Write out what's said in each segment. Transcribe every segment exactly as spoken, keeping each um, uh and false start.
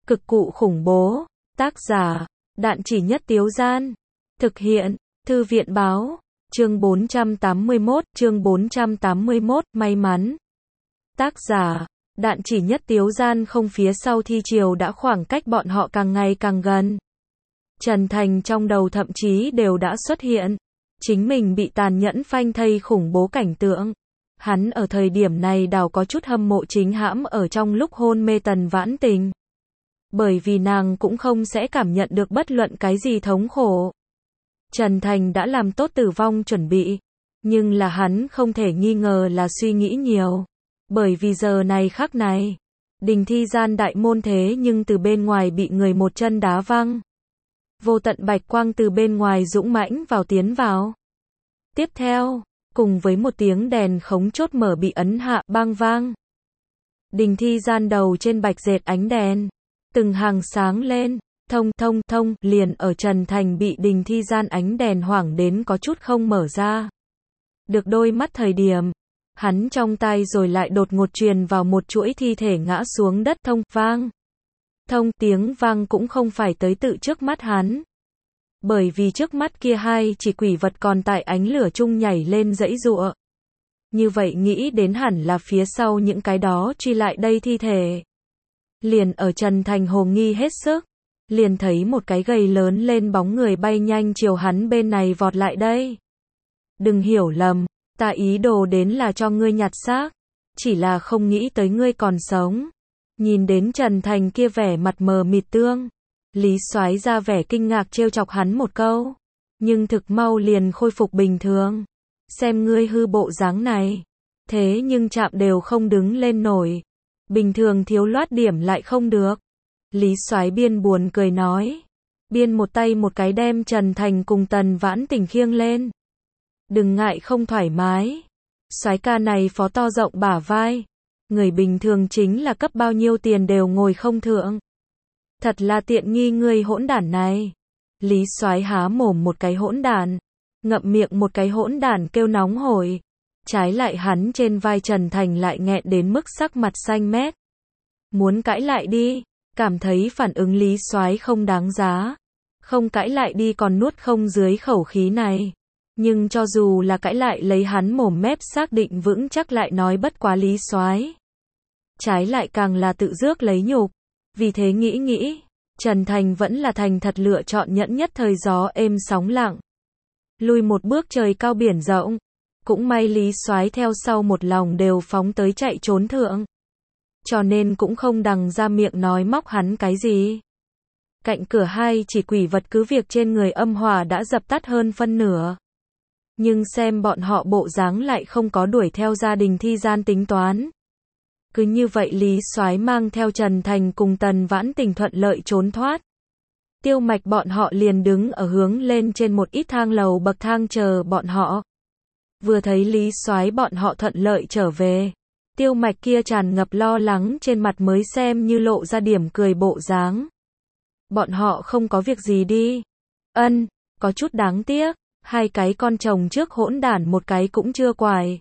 Cực cụ khủng bố. Tác giả, Đạn Chỉ Nhất Tiếu Gian. Thực hiện, Thư viện báo. Chương bốn trăm tám mươi mốt, chương bốn trăm tám mươi mốt, may mắn. Tác giả, Đạn Chỉ Nhất Tiếu Gian. Không, phía sau thi triều đã khoảng cách bọn họ càng ngày càng gần. Trần Thành trong đầu thậm chí đều đã xuất hiện. Chính mình bị tàn nhẫn phanh thây khủng bố cảnh tượng. Hắn ở thời điểm này đảo có chút hâm mộ chính hãm ở trong lúc hôn mê Tần Vãn Tình. Bởi vì nàng cũng không sẽ cảm nhận được bất luận cái gì thống khổ. Trần Thành đã làm tốt tử vong chuẩn bị. Nhưng là hắn không thể nghi ngờ là suy nghĩ nhiều. Bởi vì giờ này khắc này, Đình Thi Gian đại môn thế nhưng từ bên ngoài bị người một chân đá văng. Vô tận bạch quang từ bên ngoài dũng mãnh vào tiến vào. Tiếp theo, cùng với một tiếng đèn khống chốt mở bị ấn hạ, bang vang. Đình Thi Gian đầu trên bạch dệt ánh đèn, từng hàng sáng lên, thông thông thông, liền ở Trần Thành bị Đình Thi Gian ánh đèn hoảng đến có chút không mở ra. Được đôi mắt thời điểm, hắn trong tay rồi lại đột ngột truyền vào một chuỗi thi thể ngã xuống đất, thông, vang. Thông, tiếng vang cũng không phải tới tự trước mắt hắn. Bởi vì trước mắt kia hai chỉ quỷ vật còn tại ánh lửa chung nhảy lên giãy giụa. Như vậy nghĩ đến hẳn là phía sau những cái đó truy lại đây thi thể. Liền ở Trần Thành hồ nghi hết sức, liền thấy một cái gầy lớn lên bóng người bay nhanh chiều hắn bên này vọt lại đây. Đừng hiểu lầm, ta ý đồ đến là cho ngươi nhặt xác, chỉ là không nghĩ tới ngươi còn sống. Nhìn đến Trần Thành kia vẻ mặt mờ mịt tương, Lý Soái ra vẻ kinh ngạc trêu chọc hắn một câu, nhưng thực mau liền khôi phục bình thường. Xem ngươi hư bộ dáng này, thế nhưng chạm đều không đứng lên nổi, bình thường thiếu loát điểm lại không được. Lý Soái biên buồn cười nói, biên một tay một cái đem Trần Thành cùng Tần Vãn Tình khiêng lên. Đừng ngại không thoải mái, soái ca này phó to rộng bả vai, người bình thường chính là cấp bao nhiêu tiền đều ngồi không thượng. Thật là tiện nghi ngươi hỗn đản này. Lý Soái há mồm một cái hỗn đản, ngậm miệng một cái hỗn đản kêu nóng hổi. Trái lại hắn trên vai Trần Thành lại nghẹn đến mức sắc mặt xanh mét. Muốn cãi lại đi, cảm thấy phản ứng Lý Soái không đáng giá. Không cãi lại đi còn nuốt không dưới khẩu khí này. Nhưng cho dù là cãi lại lấy hắn mồm mép xác định vững chắc lại nói bất quá Lý Soái. Trái lại càng là tự rước lấy nhục. Vì thế nghĩ nghĩ, Trần Thành vẫn là thành thật lựa chọn nhẫn nhất thời gió êm sóng lặng. Lui một bước trời cao biển rộng. Cũng may Lý Soái theo sau một lòng đều phóng tới chạy trốn thượng. Cho nên cũng không đằng ra miệng nói móc hắn cái gì. Cạnh cửa hai chỉ quỷ vật cứ việc trên người âm hỏa đã dập tắt hơn phân nửa. Nhưng xem bọn họ bộ dáng lại không có đuổi theo gia đình Thi Gian tính toán. Cứ như vậy Lý Soái mang theo Trần Thành cùng Tần Vãn Tình thuận lợi trốn thoát. Tiêu Mạch bọn họ liền đứng ở hướng lên trên một ít thang lầu bậc thang chờ bọn họ. Vừa thấy Lý Soái bọn họ thuận lợi trở về, Tiêu Mạch kia tràn ngập lo lắng trên mặt mới xem như lộ ra điểm cười bộ dáng. Bọn họ không có việc gì đi. Ân, có chút đáng tiếc, hai cái con chồng trước hỗn đản một cái cũng chưa quài.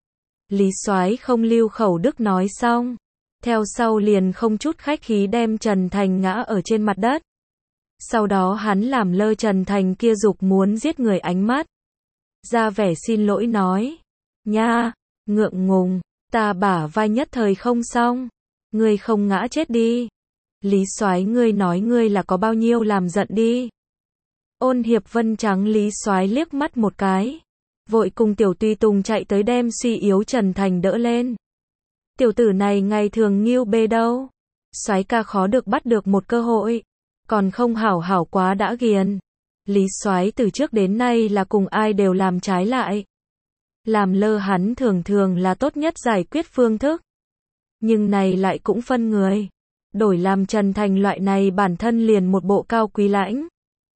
Lý Soái không lưu khẩu đức nói xong, theo sau liền không chút khách khí đem Trần Thành ngã ở trên mặt đất. Sau đó hắn làm lơ Trần Thành kia dục muốn giết người ánh mắt, ra vẻ xin lỗi nói, nha, ngượng ngùng, ta bả vai nhất thời không xong, ngươi không ngã chết đi. Lý Soái ngươi nói ngươi là có bao nhiêu làm giận đi. Ôn Hiệp Vân trắng Lý Soái liếc mắt một cái, vội cùng Tiểu Tùy Tùng chạy tới đem suy yếu Trần Thành đỡ lên. Tiểu tử này ngày thường nghiêu bê đâu, Soái ca khó được bắt được một cơ hội, còn không hảo hảo quá đã ghiền. Lý Soái từ trước đến nay là cùng ai đều làm trái lại. Làm lơ hắn thường thường là tốt nhất giải quyết phương thức. Nhưng này lại cũng phân người. Đổi làm Trần Thành loại này bản thân liền một bộ cao quý lãnh.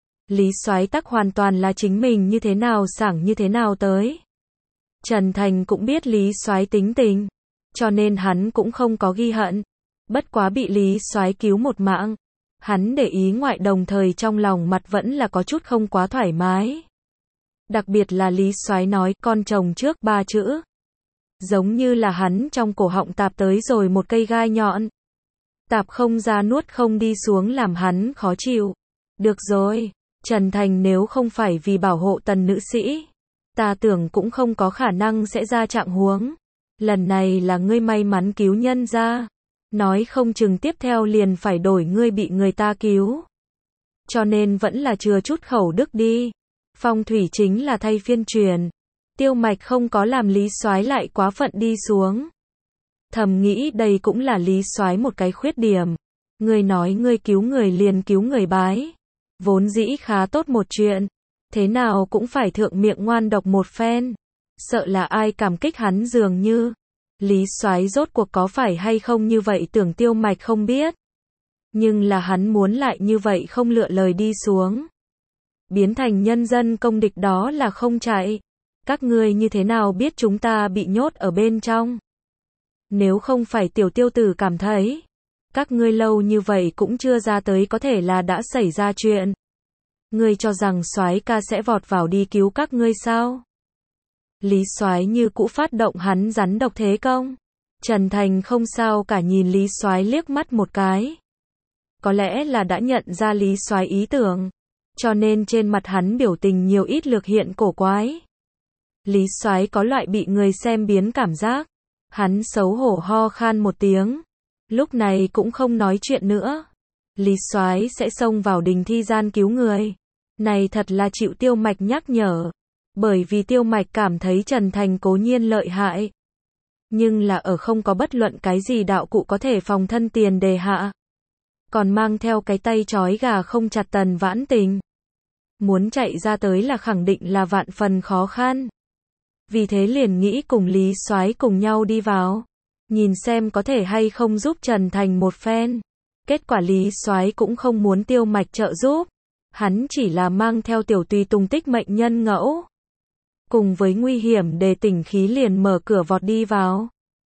Lý Soái tắc hoàn toàn là chính mình như thế nào sảng như thế nào tới. Trần Thành cũng biết Lý Soái tính tình, cho nên hắn cũng không có ghi hận. Bất quá bị Lý Soái cứu một mạng, hắn để ý ngoại đồng thời trong lòng mặt vẫn là có chút không quá thoải mái. Đặc biệt là Lý Soái nói con chồng trước ba chữ. Giống như là hắn trong cổ họng tạp tới rồi một cây gai nhọn. Tạp không ra nuốt không đi xuống làm hắn khó chịu. Được rồi, Trần Thành nếu không phải vì bảo hộ Tần nữ sĩ, ta tưởng cũng không có khả năng sẽ ra trạng huống. Lần này là ngươi may mắn cứu nhân ra. Nói không chừng tiếp theo liền phải đổi ngươi bị người ta cứu. Cho nên vẫn là chừa chút khẩu đức đi. Phong thủy chính là thay phiên truyền. Tiêu Mạch không có làm Lý Soái lại quá phận đi xuống. Thầm nghĩ đây cũng là Lý Soái một cái khuyết điểm. Ngươi nói ngươi cứu người liền cứu người bái. Vốn dĩ khá tốt một chuyện. Thế nào cũng phải thượng miệng ngoan độc một phen. Sợ là ai cảm kích hắn dường như. Lý Soái rốt cuộc có phải hay không như vậy tưởng Tiêu Mạch không biết. Nhưng là hắn muốn lại như vậy không lựa lời đi xuống. Biến thành nhân dân công địch đó là không chạy. Các ngươi như thế nào biết chúng ta bị nhốt ở bên trong? Nếu không phải tiểu tiêu tử cảm thấy. Các ngươi lâu như vậy cũng chưa ra tới có thể là đã xảy ra chuyện. Ngươi cho rằng Soái ca sẽ vọt vào đi cứu các ngươi sao? Lý Soái như cũ phát động hắn rắn độc thế công. Trần Thành không sao cả nhìn Lý Soái liếc mắt một cái. Có lẽ là đã nhận ra Lý Soái ý tưởng, cho nên trên mặt hắn biểu tình nhiều ít lược hiện cổ quái. Lý Soái có loại bị người xem biến cảm giác. Hắn xấu hổ ho khan một tiếng. Lúc này cũng không nói chuyện nữa. Lý Soái sẽ xông vào đình thi gian cứu người. Này thật là chịu Tiêu Mạch nhắc nhở. Bởi vì Tiêu Mạch cảm thấy Trần Thành cố nhiên lợi hại. Nhưng là ở không có bất luận cái gì đạo cụ có thể phòng thân tiền đề hạ. Còn mang theo cái tay trói gà không chặt Tần Vãn Tình. Muốn chạy ra tới là khẳng định là vạn phần khó khăn. Vì thế liền nghĩ cùng Lý Soái cùng nhau đi vào. Nhìn xem có thể hay không giúp Trần Thành một phen. Kết quả Lý Soái cũng không muốn Tiêu Mạch trợ giúp. Hắn chỉ là mang theo tiểu tùy tùng tích mệnh nhân ngẫu. Cùng với nguy hiểm để tỉnh khí liền mở cửa vọt đi vào.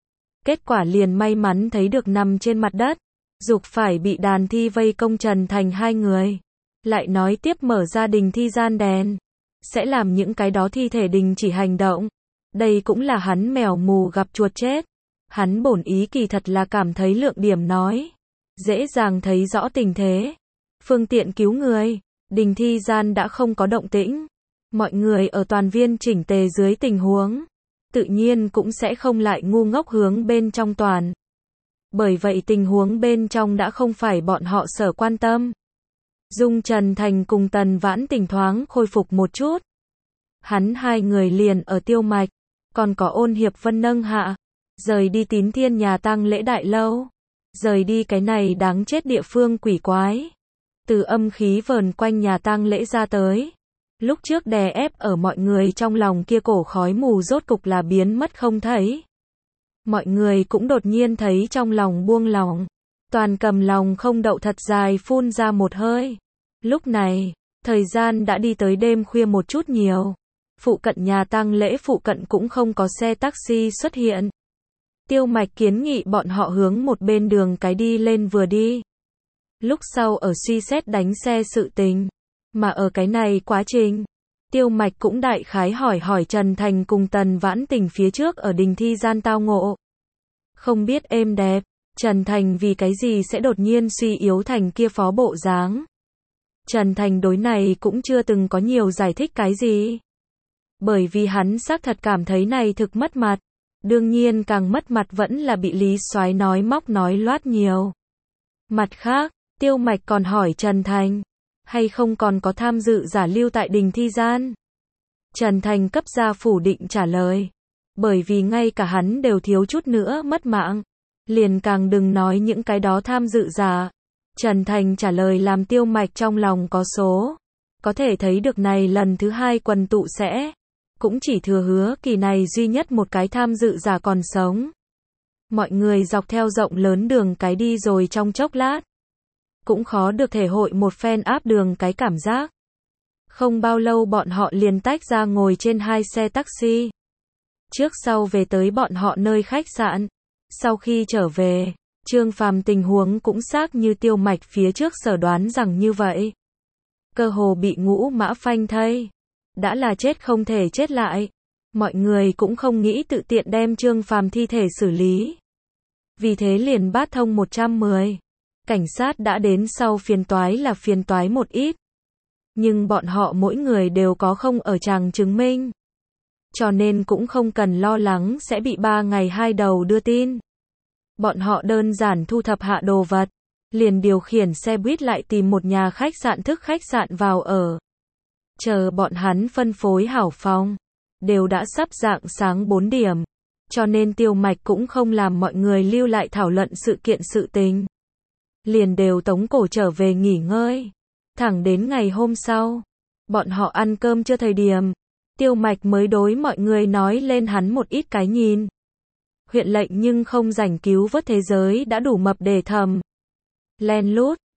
Kết quả liền may mắn thấy được nằm trên mặt đất. Dục phải bị đàn thi vây công Trần Thành hai người. Lại nói tiếp mở ra đình thi gian đèn. Sẽ làm những cái đó thi thể đình chỉ hành động. Đây cũng là hắn mèo mù gặp chuột chết. Hắn bổn ý kỳ thật là cảm thấy lượng điểm nói. Dễ dàng thấy rõ tình thế. Phương tiện cứu người. Đình thi gian đã không có động tĩnh. Mọi người ở toàn viên chỉnh tề dưới tình huống. Tự nhiên cũng sẽ không lại ngu ngốc hướng bên trong toàn. Bởi vậy tình huống bên trong đã không phải bọn họ sở quan tâm. Dung Trần Thành cùng Tần Vãn Tình thoáng khôi phục một chút. Hắn hai người liền ở Tiêu Mạch. Còn có Ôn Hiệp Vân nâng hạ. Rời đi Tín Thiên nhà tang lễ đại lâu. Rời đi cái này đáng chết địa phương quỷ quái. Từ âm khí vờn quanh nhà tang lễ ra tới. Lúc trước đè ép ở mọi người trong lòng kia cổ khói mù rốt cục là biến mất không thấy. Mọi người cũng đột nhiên thấy trong lòng buông lỏng. Toàn cầm lòng không đậu thật dài phun ra một hơi. Lúc này, thời gian đã đi tới đêm khuya một chút nhiều. Phụ cận nhà tang lễ phụ cận cũng không có xe taxi xuất hiện. Tiêu Mạch kiến nghị bọn họ hướng một bên đường cái đi lên vừa đi. Lúc sau ở suy xét đánh xe sự tình. Mà ở cái này quá trình, Tiêu Mạch cũng đại khái hỏi hỏi Trần Thành cùng Tần Vãn Tình phía trước ở đình thi gian tao ngộ. Không biết êm đẹp, Trần Thành vì cái gì sẽ đột nhiên suy yếu thành kia phó bộ dáng. Trần Thành đối này cũng chưa từng có nhiều giải thích cái gì. Bởi vì hắn xác thật cảm thấy này thực mất mặt. Đương nhiên càng mất mặt vẫn là bị Lý Soái nói móc nói loát nhiều. Mặt khác, Tiêu Mạch còn hỏi Trần Thành, hay không còn có tham dự giả lưu tại đình thi gian. Trần Thành cấp ra phủ định trả lời. Bởi vì ngay cả hắn đều thiếu chút nữa mất mạng. Liền càng đừng nói những cái đó tham dự giả. Trần Thành trả lời làm Tiêu Mạch trong lòng có số. Có thể thấy được này lần thứ hai quần tụ sẽ. Cũng chỉ thừa Hứa Kỳ này duy nhất một cái tham dự giả còn sống. Mọi người dọc theo rộng lớn đường cái đi rồi trong chốc lát. Cũng khó được thể hội một phen áp đường cái cảm giác. Không bao lâu bọn họ liền tách ra ngồi trên hai xe taxi. Trước sau về tới bọn họ nơi khách sạn. Sau khi trở về, Trương Phàm tình huống cũng xác như Tiêu Mạch phía trước sở đoán rằng như vậy. Cơ hồ bị ngũ mã phanh thây. Đã là chết không thể chết lại. Mọi người cũng không nghĩ tự tiện đem Trương Phàm thi thể xử lý. Vì thế liền bát thông một trăm mười. Cảnh sát đã đến sau phiền toái là phiền toái một ít. Nhưng bọn họ mỗi người đều có không ở chàng chứng minh. Cho nên cũng không cần lo lắng sẽ bị ba ngày hai đầu đưa tin. Bọn họ đơn giản thu thập hạ đồ vật, liền điều khiển xe buýt lại tìm một nhà khách sạn thức khách sạn vào ở. Chờ bọn hắn phân phối hảo phòng, đều đã sắp rạng sáng bốn điểm. Cho nên Tiêu Mạch cũng không làm mọi người lưu lại thảo luận sự kiện sự tình. Liền đều tống cổ trở về nghỉ ngơi. Thẳng đến ngày hôm sau, bọn họ ăn cơm chưa thời điểm, Tiêu Mạch mới đối mọi người nói lên hắn một ít cái nhìn. Huyện lệnh nhưng không rảnh cứu vớt thế giới đã đủ mập để thầm. Len lút,